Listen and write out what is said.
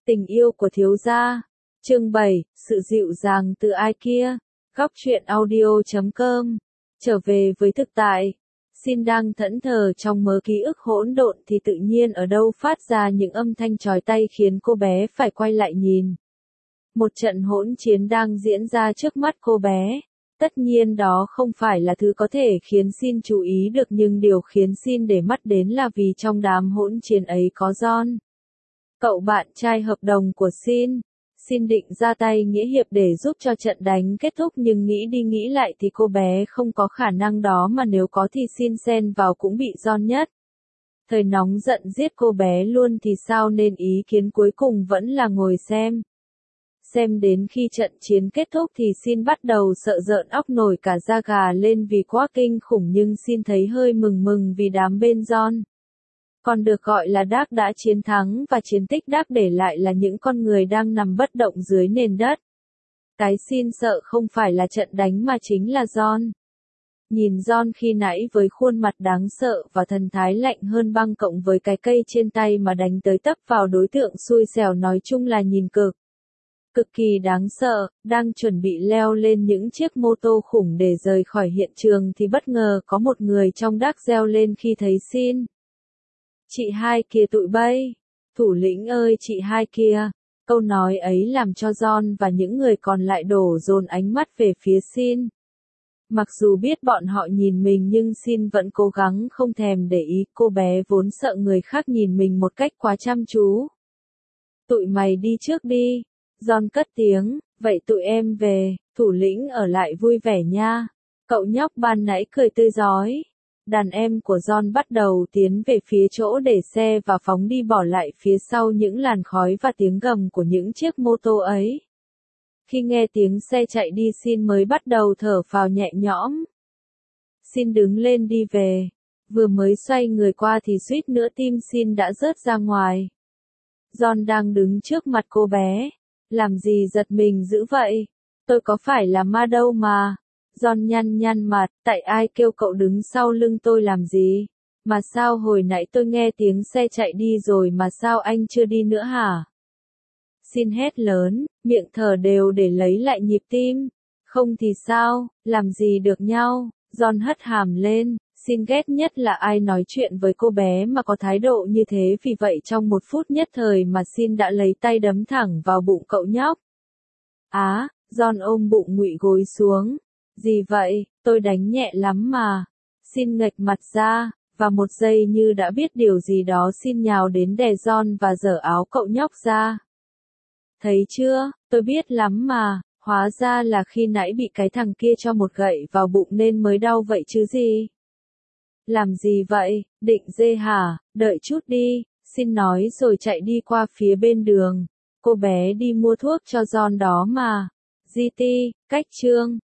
Tình yêu của thiếu gia. Chương 7, sự dịu dàng từ ai kia. Góc truyện audio.com. Trở về với thực tại. Xin đang thẫn thờ trong mớ ký ức hỗn độn thì tự nhiên ở đâu phát ra những âm thanh chói tai khiến cô bé phải quay lại nhìn. Một trận hỗn chiến đang diễn ra trước mắt cô bé. Tất nhiên đó không phải là thứ có thể khiến Xin chú ý được, nhưng điều khiến Xin để mắt đến là vì trong đám hỗn chiến ấy có John. Cậu bạn trai hợp đồng của Xin. Xin định ra tay nghĩa hiệp để giúp cho trận đánh kết thúc, nhưng nghĩ đi nghĩ lại thì cô bé không có khả năng đó, mà nếu có thì Xin xen vào cũng bị John nhất. Thời nóng giận giết cô bé luôn thì sao, nên ý kiến cuối cùng vẫn là ngồi xem. Xem đến khi trận chiến kết thúc thì Xin bắt đầu sợ rợn óc nổi cả da gà lên vì quá kinh khủng, nhưng Xin thấy hơi mừng vì đám bên John, còn được gọi là Dark, đã chiến thắng, và chiến tích Dark để lại là những con người đang nằm bất động dưới nền đất. Cái Xin sợ không phải là trận đánh mà chính là John. Nhìn John khi nãy với khuôn mặt đáng sợ và thần thái lạnh hơn băng, cộng với cái cây trên tay mà đánh tới tấp vào đối tượng xui xẻo, nói chung là nhìn cực kỳ đáng sợ. Đang chuẩn bị leo lên những chiếc mô tô khủng để rời khỏi hiện trường thì bất ngờ có một người trong Dark reo lên khi thấy Xin. Chị hai kia tụi bay. Thủ lĩnh ơi chị hai kia. Câu nói ấy làm cho John và những người còn lại đổ dồn ánh mắt về phía Xin. Mặc dù biết bọn họ nhìn mình nhưng Xin vẫn cố gắng không thèm để ý, cô bé vốn sợ người khác nhìn mình một cách quá chăm chú. Tụi mày đi trước đi. John cất tiếng, vậy tụi em về. Thủ lĩnh ở lại vui vẻ nha. Cậu nhóc ban nãy cười tươi rói. Đàn em của John bắt đầu tiến về phía chỗ để xe và phóng đi, bỏ lại phía sau những làn khói và tiếng gầm của những chiếc mô tô ấy. Khi nghe tiếng xe chạy đi, Xin mới bắt đầu thở phào nhẹ nhõm. Xin đứng lên đi về. Vừa mới xoay người qua thì suýt nữa tim Xin đã rớt ra ngoài. John đang đứng trước mặt cô bé. Làm gì giật mình dữ vậy? Tôi có phải là ma đâu mà. John nhăn mặt, tại ai kêu cậu đứng sau lưng tôi làm gì? Mà sao hồi nãy tôi nghe tiếng xe chạy đi rồi mà sao anh chưa đi nữa hả? Xin hét lớn, miệng thở đều để lấy lại nhịp tim. Không thì sao, làm gì được nhau? John hất hàm lên. Xin ghét nhất là ai nói chuyện với cô bé mà có thái độ như thế, vì vậy trong một phút nhất thời mà Xin đã lấy tay đấm thẳng vào bụng cậu nhóc. Á, John ôm bụng ngụy gối xuống. Gì vậy, tôi đánh nhẹ lắm mà. Xin nghệch mặt ra, và một giây như đã biết điều gì đó, Xin nhào đến đè John và giở áo cậu nhóc ra. Thấy chưa, tôi biết lắm mà, hóa ra là khi nãy bị cái thằng kia cho một gậy vào bụng nên mới đau vậy chứ gì. Làm gì vậy, định dê hả, đợi chút đi, Xin nói rồi chạy đi qua phía bên đường. Cô bé đi mua thuốc cho John đó mà. GT, cách chương.